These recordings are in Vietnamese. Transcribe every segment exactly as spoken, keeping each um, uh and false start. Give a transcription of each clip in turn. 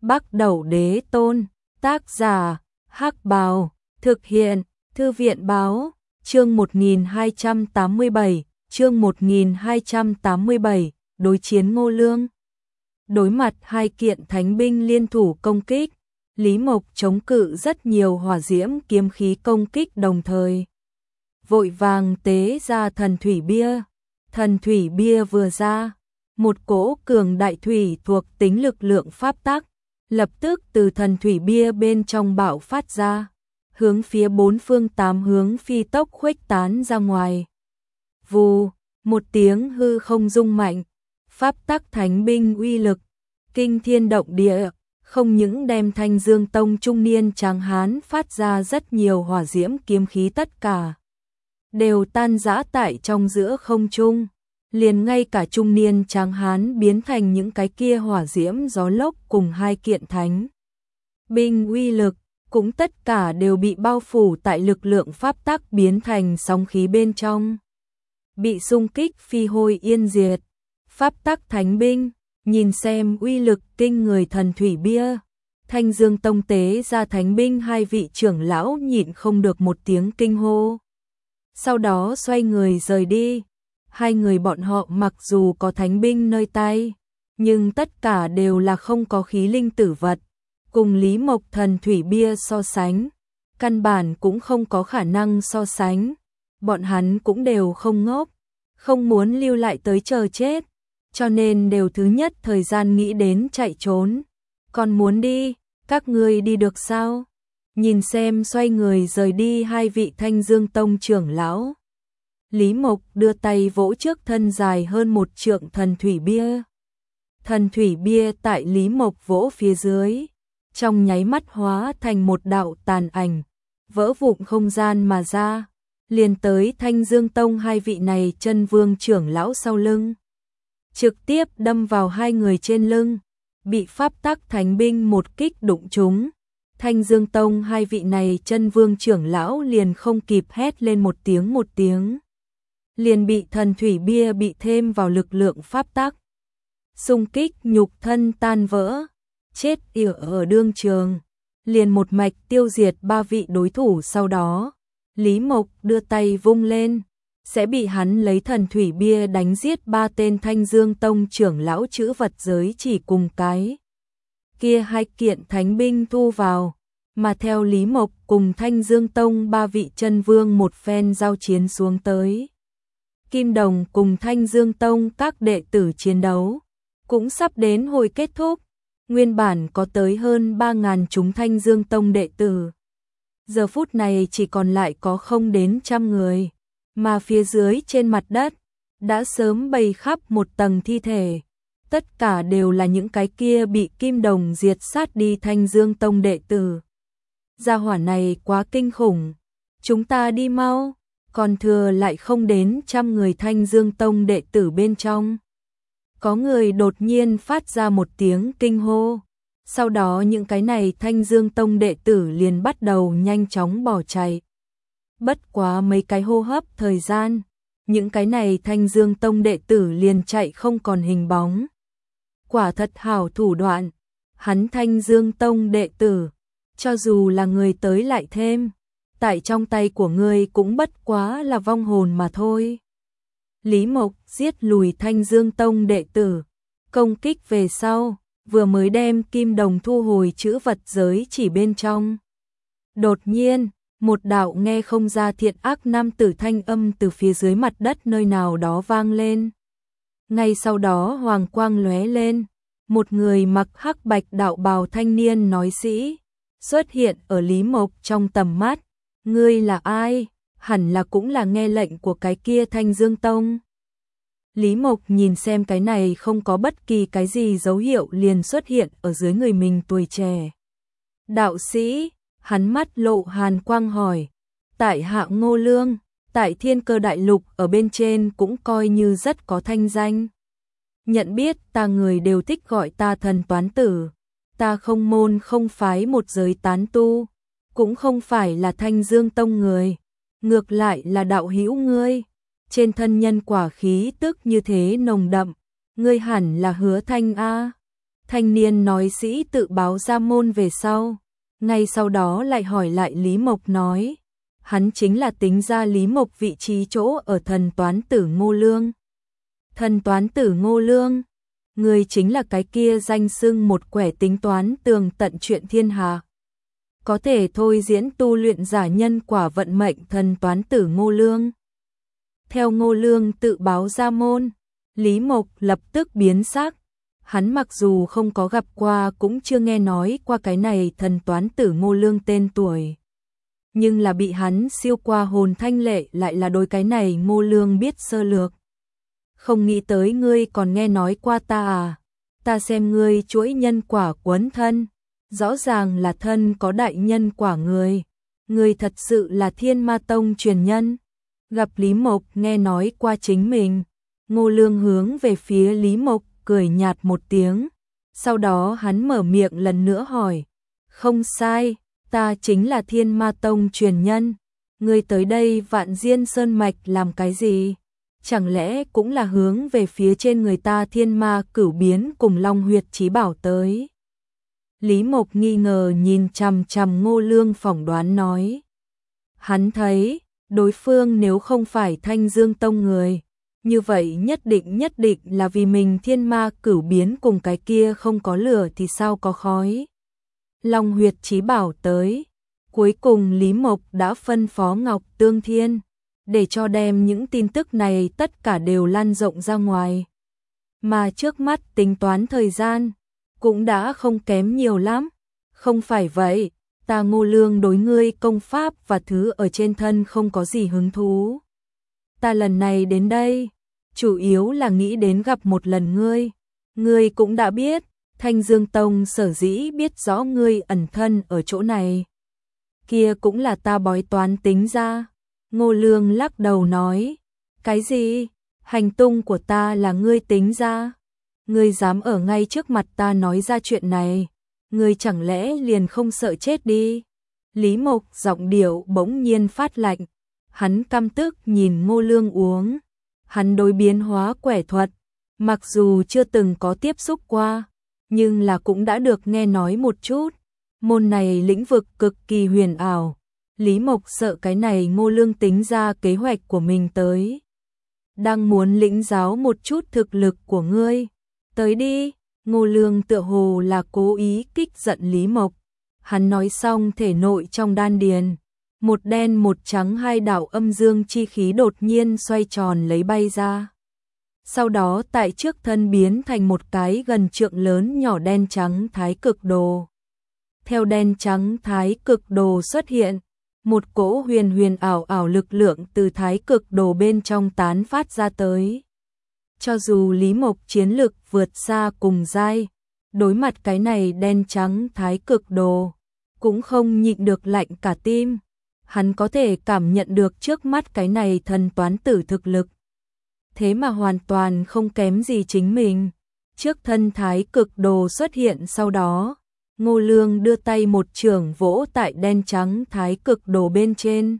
Bắc Đẩu Đế Tôn, tác giả, Hắc Bào, thực hiện, Thư viện Báo, chương một nghìn hai trăm tám mươi bảy, chương một nghìn hai trăm tám mươi bảy, đối chiến Ngô Lương. Đối mặt hai kiện thánh binh liên thủ công kích, Lý Mộc chống cự rất nhiều hỏa diễm kiếm khí công kích đồng thời. Vội vàng tế ra thần thủy bia, thần thủy bia vừa ra, một cỗ cường đại thủy thuộc tính lực lượng pháp tắc, lập tức từ thần thủy bia bên trong bạo phát ra, hướng phía bốn phương tám hướng phi tốc khuếch tán ra ngoài. Vù, một tiếng hư không rung mạnh, pháp tắc thánh binh uy lực, kinh thiên động địa, không những đem Thanh Dương Tông trung niên tráng hán phát ra rất nhiều hỏa diễm kiếm khí tất cả đều tan rã tại trong giữa không trung, liền ngay cả trung niên tráng hán biến thành những cái kia hỏa diễm gió lốc cùng hai kiện thánh binh uy lực, cũng tất cả đều bị bao phủ tại lực lượng pháp tắc biến thành sóng khí bên trong, bị xung kích phi hôi yên diệt. Pháp tắc thánh binh, nhìn xem uy lực kinh người thần thủy bia, Thanh Dương Tông tế ra thánh binh hai vị trưởng lão nhịn không được một tiếng kinh hô. Sau đó xoay người rời đi. Hai người bọn họ mặc dù có thánh binh nơi tay, nhưng tất cả đều là không có khí linh tử vật, cùng Lý Mộc thần thủy bia so sánh, căn bản cũng không có khả năng so sánh. Bọn hắn cũng đều không ngốc, không muốn lưu lại tới chờ chết, cho nên đều thứ nhất thời gian nghĩ đến chạy trốn. Còn muốn đi, các ngươi đi được sao? Nhìn xem xoay người rời đi hai vị Thanh Dương Tông trưởng lão, Lý Mộc đưa tay vỗ trước thân dài hơn một trượng thần thủy bia. Thần thủy bia tại Lý Mộc vỗ phía dưới, trong nháy mắt hóa thành một đạo tàn ảnh, vỡ vụn không gian mà ra, liền tới Thanh Dương Tông hai vị này chân vương trưởng lão sau lưng, trực tiếp đâm vào hai người trên lưng, bị pháp tắc thánh binh một kích đụng trúng. Thanh Dương Tông hai vị này chân vương trưởng lão liền không kịp hét lên một tiếng một tiếng, liền bị thần thủy bia bị thêm vào lực lượng pháp tắc xung kích, nhục thân tan vỡ, chết yểu ở đương trường, liền một mạch tiêu diệt ba vị đối thủ. Sau đó Lý Mộc đưa tay vung lên, sẽ bị hắn lấy thần thủy bia đánh giết ba tên Thanh Dương Tông trưởng lão chữ vật giới chỉ cùng cái kia hai kiện thánh binh thu vào, mà theo Lý Mộc cùng Thanh Dương Tông ba vị chân vương một phen giao chiến xuống tới, Kim Đồng cùng Thanh Dương Tông các đệ tử chiến đấu cũng sắp đến hồi kết thúc. Nguyên bản có tới hơn ba ngàn chúng Thanh Dương Tông đệ tử, giờ phút này chỉ còn lại có không đến trăm người, mà phía dưới trên mặt đất đã sớm bày khắp một tầng thi thể, tất cả đều là những cái kia bị Kim Đồng diệt sát đi Thanh Dương Tông đệ tử. Gia hỏa này quá kinh khủng, chúng ta đi mau. Còn thừa lại không đến trăm người Thanh Dương Tông đệ tử bên trong, có người đột nhiên phát ra một tiếng kinh hô, sau đó những cái này Thanh Dương Tông đệ tử liền bắt đầu nhanh chóng bỏ chạy. Bất quá mấy cái hô hấp thời gian, những cái này Thanh Dương Tông đệ tử liền chạy không còn hình bóng. Quả thật hảo thủ đoạn, hắn Thanh Dương Tông đệ tử, cho dù là người tới lại thêm, tại trong tay của ngươi cũng bất quá là vong hồn mà thôi. Lý Mộc giết lùi Thanh Dương Tông đệ tử, công kích về sau, vừa mới đem Kim Đồng thu hồi chữ vật giới chỉ bên trong. Đột nhiên, một đạo nghe không ra thiện ác nam tử thanh âm từ phía dưới mặt đất nơi nào đó vang lên. Ngay sau đó hoàng quang lóe lên, một người mặc hắc bạch đạo bào thanh niên nói sĩ xuất hiện ở Lý Mộc trong tầm mắt. Ngươi là ai? Hẳn là cũng là nghe lệnh của cái kia Thanh Dương Tông. Lý Mộc nhìn xem cái này không có bất kỳ cái gì dấu hiệu liền xuất hiện ở dưới người mình tuổi trẻ. Đạo sĩ, hắn mắt lộ hàn quang hỏi, tại hạ Ngô Lương, tại Thiên Cơ Đại Lục ở bên trên cũng coi như rất có thanh danh. Nhận biết ta người đều thích gọi ta thần toán tử, ta không môn không phái một giới tán tu, cũng không phải là Thanh Dương Tông người, ngược lại là đạo hữu ngươi, trên thân nhân quả khí tức như thế nồng đậm, ngươi hẳn là Hứa Thanh a. Thanh niên nói sĩ tự báo ra môn về sau, ngay sau đó lại hỏi lại Lý Mộc nói, hắn chính là tính ra Lý Mộc vị trí chỗ ở thần toán tử Ngô Lương. Thần toán tử Ngô Lương, người chính là cái kia danh xưng một quẻ tính toán tường tận chuyện thiên hạ, có thể thôi diễn tu luyện giả nhân quả vận mệnh thần toán tử Ngô Lương. Theo Ngô Lương tự báo ra môn, Lý Mộc lập tức biến sắc. Hắn mặc dù không có gặp qua cũng chưa nghe nói qua cái này thần toán tử Ngô Lương tên tuổi, nhưng là bị hắn siêu qua hồn thanh lệ lại là đôi cái này Ngô Lương biết sơ lược. Không nghĩ tới ngươi còn nghe nói qua ta à, ta xem ngươi chuỗi nhân quả quấn thân, rõ ràng là thân có đại nhân quả người, ngươi thật sự là Thiên Ma Tông truyền nhân. Gặp Lý Mộc nghe nói qua chính mình, Ngô Lương hướng về phía Lý Mộc cười nhạt một tiếng, sau đó hắn mở miệng lần nữa hỏi, không sai, ta chính là Thiên Ma Tông truyền nhân, ngươi tới đây Vạn Diên Sơn Mạch làm cái gì? Chẳng lẽ cũng là hướng về phía trên người ta Thiên Ma Cửu Biến cùng Long Huyệt Chí Bảo tới? Lý Mộc nghi ngờ nhìn chằm chằm Ngô Lương phỏng đoán nói, hắn thấy đối phương nếu không phải Thanh Dương Tông người, như vậy nhất định nhất định là vì mình Thiên Ma Cửu Biến cùng cái kia không có lửa thì sao có khói. Long Huyệt Chí Bảo tới, cuối cùng Lý Mộc đã phân phó Ngọc Tương Thiên, để cho đem những tin tức này tất cả đều lan rộng ra ngoài. Mà trước mắt tính toán thời gian, cũng đã không kém nhiều lắm. Không phải vậy, ta Ngô Lương đối ngươi công pháp và thứ ở trên thân không có gì hứng thú. Ta lần này đến đây, chủ yếu là nghĩ đến gặp một lần ngươi. Ngươi cũng đã biết, Thanh Dương Tông sở dĩ biết rõ ngươi ẩn thân ở chỗ này. Kia cũng là ta bói toán tính ra. Ngô Lương lắc đầu nói, cái gì? Hành tung của ta là ngươi tính ra? Ngươi dám ở ngay trước mặt ta nói ra chuyện này, ngươi chẳng lẽ liền không sợ chết đi? Lý Mộc giọng điệu bỗng nhiên phát lạnh, hắn căm tức nhìn Ngô Lương uống. Hắn đối biến hóa quẻ thuật, mặc dù chưa từng có tiếp xúc qua, nhưng là cũng đã được nghe nói một chút. Môn này lĩnh vực cực kỳ huyền ảo. Lý Mộc sợ cái này Ngô Lương tính ra kế hoạch của mình tới. Đang muốn lĩnh giáo một chút thực lực của ngươi. Tới đi, Ngô Lương tựa hồ là cố ý kích giận Lý Mộc. Hắn nói xong thể nội trong đan điền, một đen một trắng hai đạo âm dương chi khí đột nhiên xoay tròn lấy bay ra. Sau đó tại trước thân biến thành một cái gần trượng lớn nhỏ đen trắng thái cực đồ. Theo đen trắng thái cực đồ xuất hiện, một cỗ huyền huyền ảo ảo lực lượng từ thái cực đồ bên trong tán phát ra tới. Cho dù Lý Mộc chiến lực vượt xa cùng giai, đối mặt cái này đen trắng thái cực đồ, cũng không nhịn được lạnh cả tim. Hắn có thể cảm nhận được trước mắt cái này thần toán tử thực lực. Thế mà hoàn toàn không kém gì chính mình. Trước thân thái cực đồ xuất hiện sau đó, Ngô Lương đưa tay một chưởng vỗ tại đen trắng thái cực đồ bên trên.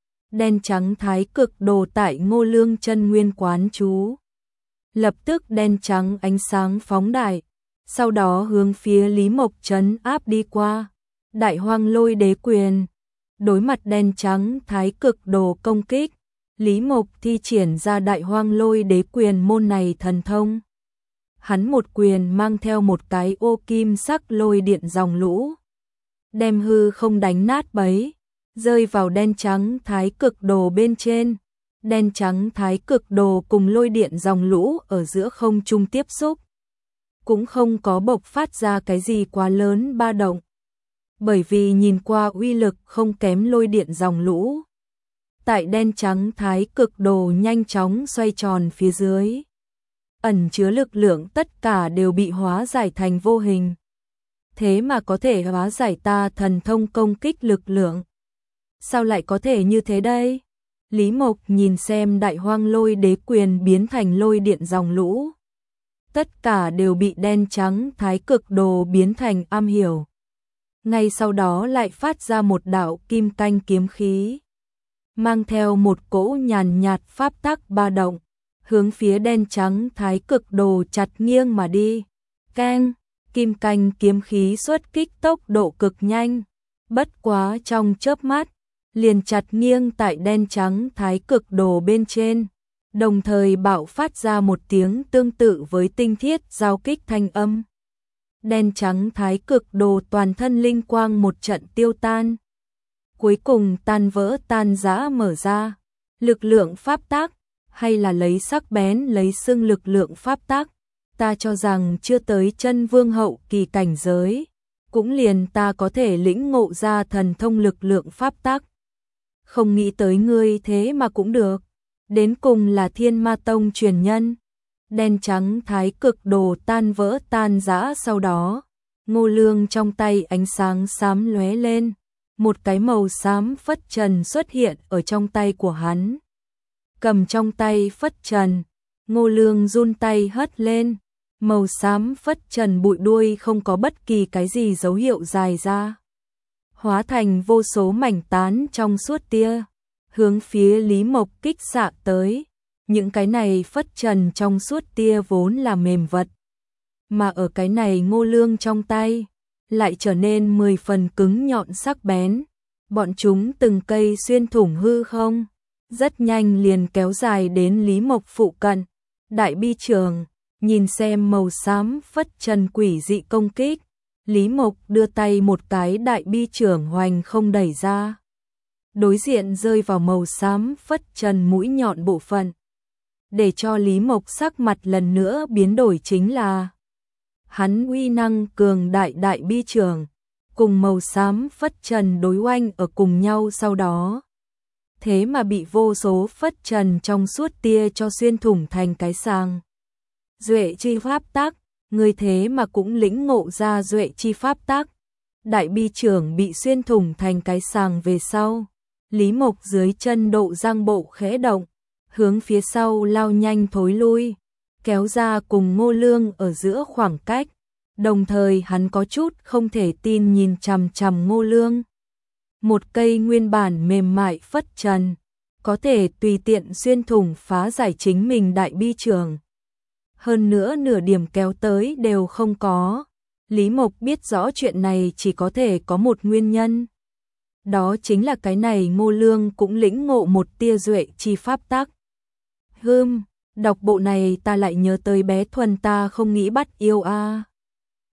Đen trắng thái cực đồ tại Ngô Lương chân nguyên quán chú. Lập tức đen trắng ánh sáng phóng đại, sau đó hướng phía Lý Mộc trấn áp đi qua. Đại Hoang Lôi Đế Quyền. Đối mặt đen trắng thái cực đồ công kích, Lý Mộc thi triển ra Đại Hoang Lôi Đế Quyền môn này thần thông. Hắn một quyền mang theo một cái ô kim sắc lôi điện dòng lũ, đem hư không đánh nát bấy, rơi vào đen trắng thái cực đồ bên trên. Đen trắng thái cực đồ cùng lôi điện dòng lũ ở giữa không trung tiếp xúc, cũng không có bộc phát ra cái gì quá lớn ba động, bởi vì nhìn qua uy lực không kém lôi điện dòng lũ. Tại đen trắng thái cực đồ nhanh chóng xoay tròn phía dưới, ẩn chứa lực lượng tất cả đều bị hóa giải thành vô hình. Thế mà có thể hóa giải ta thần thông công kích lực lượng. Sao lại có thể như thế đây? Lý Mộc nhìn xem Đại Hoang Lôi Đế Quyền biến thành lôi điện dòng lũ. Tất cả đều bị đen trắng thái cực đồ biến thành am hiểu. Ngay sau đó lại phát ra một đạo kim canh kiếm khí, mang theo một cỗ nhàn nhạt pháp tắc ba động, hướng phía đen trắng thái cực đồ chặt nghiêng mà đi. Keng, kim canh kiếm khí xuất kích tốc độ cực nhanh, bất quá trong chớp mắt, liền chặt nghiêng tại đen trắng thái cực đồ bên trên, đồng thời bạo phát ra một tiếng tương tự với tinh thiết giao kích thanh âm. Đen trắng thái cực đồ toàn thân linh quang một trận tiêu tan, cuối cùng tan vỡ tan rã mở ra, lực lượng pháp tác, hay là lấy sắc bén lấy xưng lực lượng pháp tác, ta cho rằng chưa tới chân vương hậu kỳ cảnh giới, cũng liền ta có thể lĩnh ngộ ra thần thông lực lượng pháp tác. Không nghĩ tới ngươi thế mà cũng được, đến cùng là Thiên Ma Tông truyền nhân. Đen trắng thái cực đồ tan vỡ tan rã sau đó, Ngô Lương trong tay ánh sáng xám lóe lên, một cái màu xám phất trần xuất hiện ở trong tay của hắn. Cầm trong tay phất trần, Ngô Lương run tay hất lên, màu xám phất trần bụi đuôi không có bất kỳ cái gì dấu hiệu dài ra, hóa thành vô số mảnh tán trong suốt tia, hướng phía Lý Mộc kích xạ tới. Những cái này phất trần trong suốt tia vốn là mềm vật, mà ở cái này Ngô Lương trong tay lại trở nên mười phần cứng nhọn sắc bén, bọn chúng từng cây xuyên thủng hư không, rất nhanh liền kéo dài đến Lý Mộc phụ cận. Đại bi trường, nhìn xem màu xám phất trần quỷ dị công kích, Lý Mộc đưa tay một cái đại bi trường hoành không đẩy ra, đối diện rơi vào màu xám phất trần mũi nhọn bộ phận. Để cho Lý Mộc sắc mặt lần nữa biến đổi chính là hắn uy năng cường đại đại bi trường cùng màu xám phất trần đối oanh ở cùng nhau sau đó, thế mà bị vô số phất trần trong suốt tia cho xuyên thủng thành cái sàng. Duệ chi pháp tác, người thế mà cũng lĩnh ngộ ra duệ chi pháp tác. Đại bi trường bị xuyên thủng thành cái sàng về sau, Lý Mộc dưới chân độ giang bộ khẽ động, hướng phía sau lao nhanh thối lui, kéo ra cùng Ngô Lương ở giữa khoảng cách, đồng thời hắn có chút không thể tin nhìn chằm chằm Ngô Lương. Một cây nguyên bản mềm mại phất trần, có thể tùy tiện xuyên thủng phá giải chính mình đại bi trường. Hơn nữa nửa điểm kéo tới đều không có. Lý Mộc biết rõ chuyện này chỉ có thể có một nguyên nhân. Đó chính là cái này Ngô Lương cũng lĩnh ngộ một tia duệ chi pháp tác. Hừm, đọc bộ này ta lại nhớ tới bé Thuần ta không nghĩ bắt yêu a. À.